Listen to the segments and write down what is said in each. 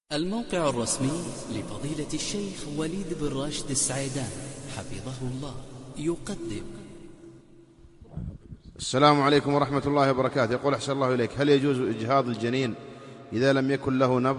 الموقع الرسمي لفضيلة الشيخ وليد بن راشد السعيدان حفظه الله يقدم. السلام عليكم ورحمة الله وبركاته. يقول أحسن الله إليك، هل يجوز إجهاض الجنين إذا لم يكن له نبض؟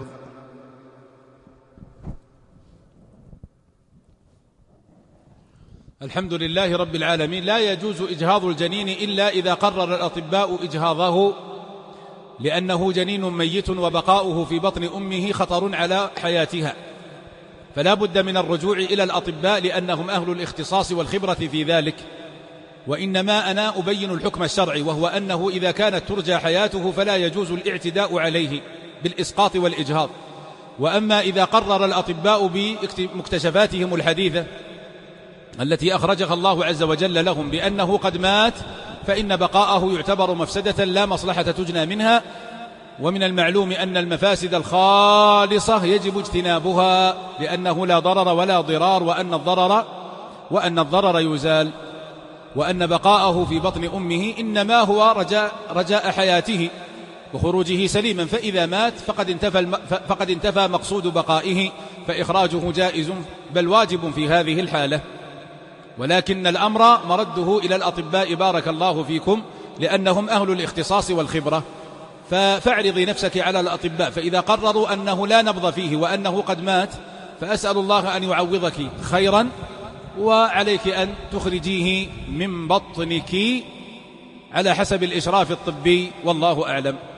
الحمد لله رب العالمين. لا يجوز إجهاض الجنين إلا إذا قرر الأطباء إجهاضه، لأنه جنين ميت وبقاؤه في بطن أمه خطر على حياتها، فلا بد من الرجوع إلى الأطباء لأنهم أهل الاختصاص والخبرة في ذلك. وإنما أنا أبين الحكم الشرعي، وهو أنه إذا كانت ترجى حياته فلا يجوز الاعتداء عليه بالإسقاط والإجهاض. وأما إذا قرر الأطباء بمكتشفاتهم الحديثة التي أخرجها الله عز وجل لهم بأنه قد مات، فإن بقاءه يعتبر مفسدة لا مصلحة تجنى منها. ومن المعلوم أن المفاسد الخالصة يجب اجتنابها، لأنه لا ضرر ولا ضرار، وأن الضرر يزال، وأن بقاءه في بطن أمه إنما هو رجاء حياته وخروجه سليما، فإذا مات فقد انتفى مقصود بقائه، فإخراجه جائز بل واجب في هذه الحالة. ولكن الأمر مرده إلى الأطباء بارك الله فيكم، لأنهم أهل الاختصاص والخبرة. فاعرضي نفسك على الأطباء، فإذا قرروا أنه لا نبض فيه وأنه قد مات فأسأل الله أن يعوضك خيرا، وعليك أن تخرجيه من بطنك على حسب الإشراف الطبي، والله أعلم.